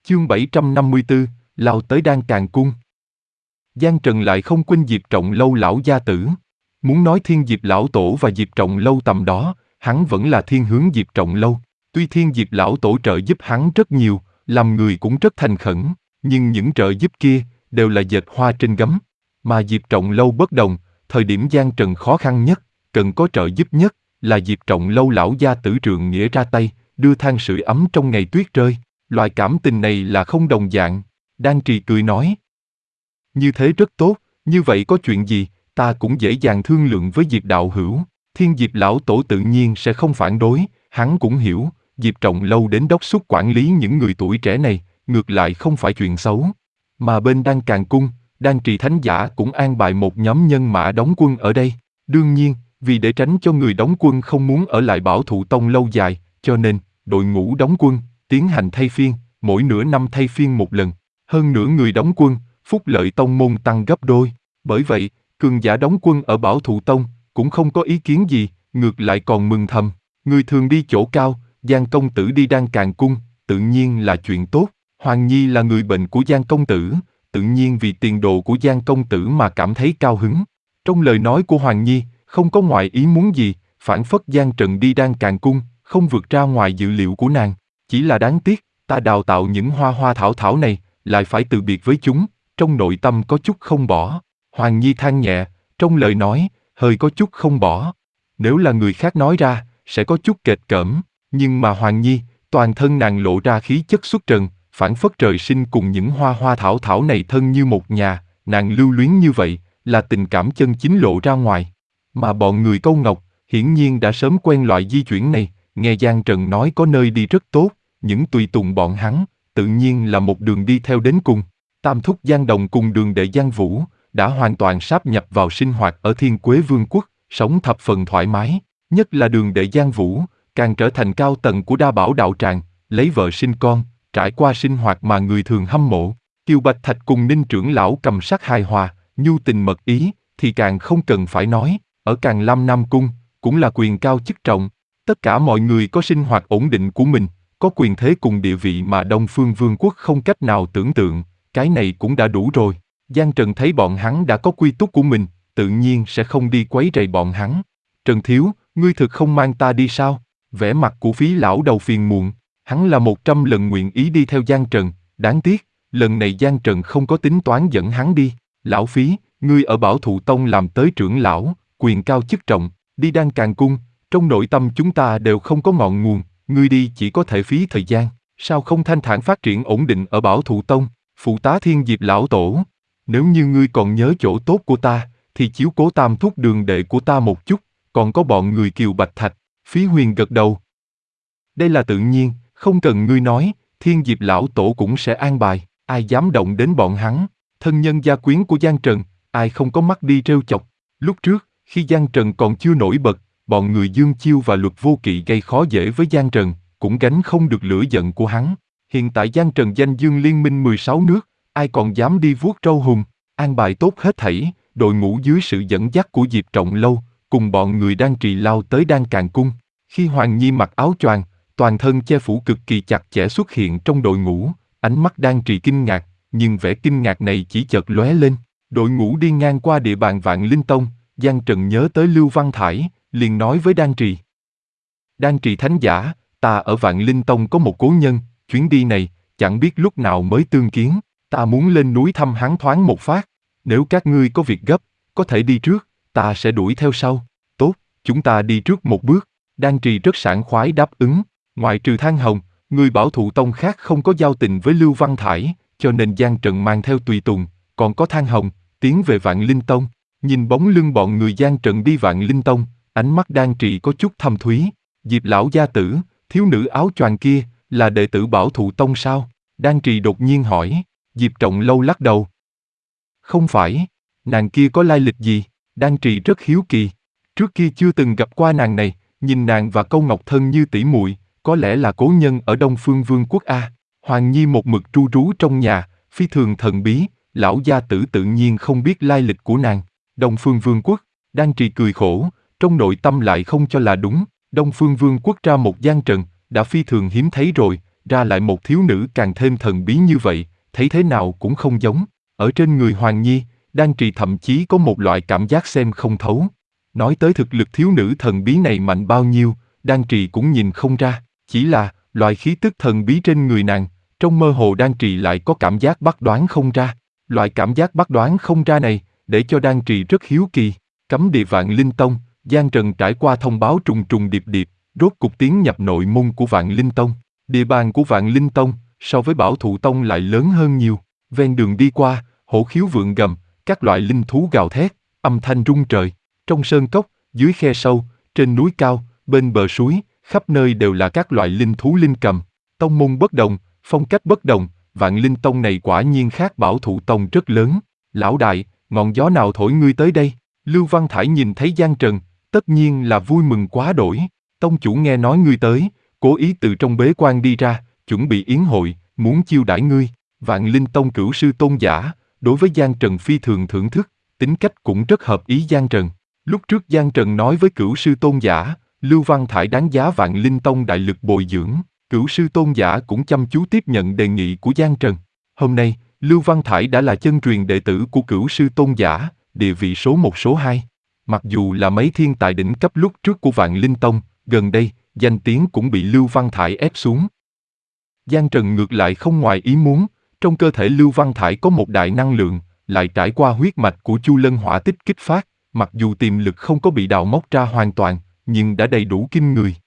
Chương 754, lao tới Đan Càn Cung. Giang Trần lại không quên Diệp Trọng Lâu lão gia tử. Muốn nói Thiên Diệp lão tổ và Diệp Trọng Lâu tầm đó, hắn vẫn là thiên hướng Diệp Trọng Lâu. Tuy Thiên Diệp lão tổ trợ giúp hắn rất nhiều, làm người cũng rất thành khẩn, nhưng những trợ giúp kia đều là dệt hoa trên gấm. Mà Diệp Trọng Lâu bất đồng, thời điểm Giang Trần khó khăn nhất, cần có trợ giúp nhất, là Diệp Trọng Lâu lão gia tử trượng nghĩa ra tay, đưa than sưởi ấm trong ngày tuyết rơi. Loại cảm tình này là không đồng dạng. Đan Trì cười nói. Như thế rất tốt, như vậy có chuyện gì, ta cũng dễ dàng thương lượng với Diệp đạo hữu. Thiên Diệp lão tổ tự nhiên sẽ không phản đối, hắn cũng hiểu, Diệp Trọng Lâu đến đốc thúc quản lý những người tuổi trẻ này, ngược lại không phải chuyện xấu. Mà bên Đan Càn Cung, Đan Trì Thánh Giả cũng an bài một nhóm nhân mã đóng quân ở đây. Đương nhiên, vì để tránh cho người đóng quân không muốn ở lại Bảo Thụ Tông lâu dài, cho nên, đội ngũ đóng quân tiến hành thay phiên, mỗi nửa năm thay phiên một lần. Hơn nữa người đóng quân, phúc lợi tông môn tăng gấp đôi. Bởi vậy, cường giả đóng quân ở Bảo Thụ Tông cũng không có ý kiến gì, ngược lại còn mừng thầm. Người thường đi chỗ cao, Giang công tử đi Đan Càn Cung, tự nhiên là chuyện tốt. Hoàng Nhi là người bệnh của Giang công tử, tự nhiên vì tiền đồ của Giang công tử mà cảm thấy cao hứng. Trong lời nói của Hoàng Nhi, không có ngoại ý muốn gì, phảng phất Giang Trần đi Đan Càn Cung, không vượt ra ngoài dự liệu của nàng. Chỉ là đáng tiếc, ta đào tạo những hoa hoa thảo thảo này, lại phải từ biệt với chúng, trong nội tâm có chút không bỏ. Hoàng Nhi than nhẹ, trong lời nói, hơi có chút không bỏ. Nếu là người khác nói ra, sẽ có chút kệch cỡm, nhưng mà Hoàng Nhi, toàn thân nàng lộ ra khí chất xuất trần, phảng phất trời sinh cùng những hoa hoa thảo thảo này thân như một nhà, nàng lưu luyến như vậy, là tình cảm chân chính lộ ra ngoài. Mà bọn người Câu Ngọc, hiển nhiên đã sớm quen loại di chuyển này, nghe Giang Trần nói có nơi đi rất tốt, những tùy tùng bọn hắn, tự nhiên là một đường đi theo đến cùng. Tam thúc Giang Đồng cùng đường đệ Giang Vũ, đã hoàn toàn sáp nhập vào sinh hoạt ở Thiên Quế Vương quốc, sống thập phần thoải mái. Nhất là đường đệ Giang Vũ, càng trở thành cao tầng của Đa Bảo đạo tràng, lấy vợ sinh con, trải qua sinh hoạt mà người thường hâm mộ. Kiều Bạch Thạch cùng Ninh trưởng lão cầm sắc hài hòa, nhu tình mật ý, thì càng không cần phải nói, ở Càn Lam Nam Cung, cũng là quyền cao chức trọng. Tất cả mọi người có sinh hoạt ổn định của mình, có quyền thế cùng địa vị mà Đông Phương Vương quốc không cách nào tưởng tượng, cái này cũng đã đủ rồi. Giang Trần thấy bọn hắn đã có quy túc của mình, tự nhiên sẽ không đi quấy rầy bọn hắn. Trần Thiếu, ngươi thực không mang ta đi sao? Vẻ mặt của Phí lão đầu phiền muộn, hắn là 100 lần nguyện ý đi theo Giang Trần, đáng tiếc, lần này Giang Trần không có tính toán dẫn hắn đi. Lão Phí, ngươi ở Bảo Thụ Tông làm tới trưởng lão, quyền cao chức trọng, đi Đan Càn Cung, trong nội tâm chúng ta đều không có ngọn nguồn, ngươi đi chỉ có thể phí thời gian, sao không thanh thản phát triển ổn định ở Bảo Thụ Tông, phụ tá Thiên Diệp lão tổ. Nếu như ngươi còn nhớ chỗ tốt của ta, thì chiếu cố Tam thúc đường đệ của ta một chút, còn có bọn người Kiều Bạch Thạch. Phí Huyền gật đầu. Đây là tự nhiên, không cần ngươi nói, Thiên Diệp lão tổ cũng sẽ an bài, ai dám động đến bọn hắn. Thân nhân gia quyến của Giang Trần, ai không có mắt đi trêu chọc. Lúc trước, khi Giang Trần còn chưa nổi bật, bọn người Dương Chiêu và Luật Vô Kỵ gây khó dễ với Giang Trần, cũng gánh không được lửa giận của hắn. Hiện tại Giang Trần danh dương liên minh 16 nước, ai còn dám đi vuốt râu hùng, an bài tốt hết thảy, đội ngũ dưới sự dẫn dắt của Diệp Trọng Lâu, cùng bọn người đang trì lao tới Đan Càn Cung. Khi Hoàng Nhi mặc áo choàng, toàn thân che phủ cực kỳ chặt chẽ xuất hiện trong đội ngũ, ánh mắt Đan Trì kinh ngạc, nhưng vẻ kinh ngạc này chỉ chợt lóe lên. Đội ngũ đi ngang qua địa bàn Vạn Linh Tông, Giang Trần nhớ tới Lưu Văn Thải, liền nói với Đan Trì. Đan Trì Thánh Giả, ta ở Vạn Linh Tông có một cố nhân, chuyến đi này, chẳng biết lúc nào mới tương kiến, ta muốn lên núi thăm hắn thoáng một phát. Nếu các ngươi có việc gấp, có thể đi trước, ta sẽ đuổi theo sau. Tốt, chúng ta đi trước một bước. Đan Trì rất sảng khoái đáp ứng. Ngoại trừ Thang Hồng, người Bảo Thụ Tông khác không có giao tình với Lưu Văn Thải, cho nên Giang Trần mang theo tùy tùng, còn có Thang Hồng, tiến về Vạn Linh Tông. Nhìn bóng lưng bọn người Giang Trần đi Vạn Linh Tông, ánh mắt Đan Trì có chút thâm thúy. Diệp lão gia tử, thiếu nữ áo choàng kia, là đệ tử Bảo Thụ Tông sao? Đan Trì đột nhiên hỏi. Diệp Trọng Lâu lắc đầu. Không phải, nàng kia có lai lịch gì? Đan Trì rất hiếu kỳ. Trước kia chưa từng gặp qua nàng này, nhìn nàng và Câu Ngọc thân như tỷ muội, có lẽ là cố nhân ở Đông Phương Vương quốc a. Hoàng Nhi một mực tru trú trong nhà, phi thường thần bí, lão gia tử tự nhiên không biết lai lịch của nàng. Đông Phương Vương quốc, Đan Trì cười khổ, trong nội tâm lại không cho là đúng. Đông Phương Vương quốc ra một Giang Trần, đã phi thường hiếm thấy rồi, ra lại một thiếu nữ càng thêm thần bí như vậy, thấy thế nào cũng không giống. Ở trên người Hoàng Nhi, Đan Trì thậm chí có một loại cảm giác xem không thấu. Nói tới thực lực thiếu nữ thần bí này mạnh bao nhiêu, Đan Trì cũng nhìn không ra, chỉ là loại khí tức thần bí trên người nàng, trong mơ hồ Đan Trì lại có cảm giác bắt đoán không ra. Loại cảm giác bắt đoán không ra này, để cho Đan Trì rất hiếu kỳ. Cấm địa Vạn Linh Tông, Giang Trần trải qua thông báo trùng trùng điệp điệp, rốt cục tiến nhập nội môn của Vạn Linh Tông. Địa bàn của Vạn Linh Tông, so với Bảo Thụ Tông lại lớn hơn nhiều. Ven đường đi qua, hổ khiếu vượn gầm, các loại linh thú gào thét, âm thanh rung trời. Trong sơn cốc, dưới khe sâu, trên núi cao, bên bờ suối, khắp nơi đều là các loại linh thú linh cầm. Tông môn bất đồng, phong cách bất đồng, Vạn Linh Tông này quả nhiên khác Bảo Thụ Tông rất lớn. Lão đại, ngọn gió nào thổi ngươi tới đây? Lưu Văn Thải nhìn thấy Giang Trần, tất nhiên là vui mừng quá đổi. Tông chủ nghe nói ngươi tới, cố ý từ trong bế quan đi ra, chuẩn bị yến hội, muốn chiêu đãi ngươi. Vạn Linh Tông cửu sư tôn giả, đối với Giang Trần phi thường thưởng thức, tính cách cũng rất hợp ý Giang Trần. Lúc trước Giang Trần nói với cửu sư tôn giả, Lưu Văn Thải đáng giá Vạn Linh Tông đại lực bồi dưỡng, cửu sư tôn giả cũng chăm chú tiếp nhận đề nghị của Giang Trần. Hôm nay, Lưu Văn Thải đã là chân truyền đệ tử của cửu sư tôn giả, địa vị số 1 số 2. Mặc dù là mấy thiên tài đỉnh cấp lúc trước của Vạn Linh Tông, gần đây, danh tiếng cũng bị Lưu Văn Thải ép xuống. Giang Trần ngược lại không ngoài ý muốn, trong cơ thể Lưu Văn Thải có một đại năng lượng, lại trải qua huyết mạch của Chu Lân hỏa tích kích phát, mặc dù tiềm lực không có bị đào móc ra hoàn toàn, nhưng đã đầy đủ kinh người.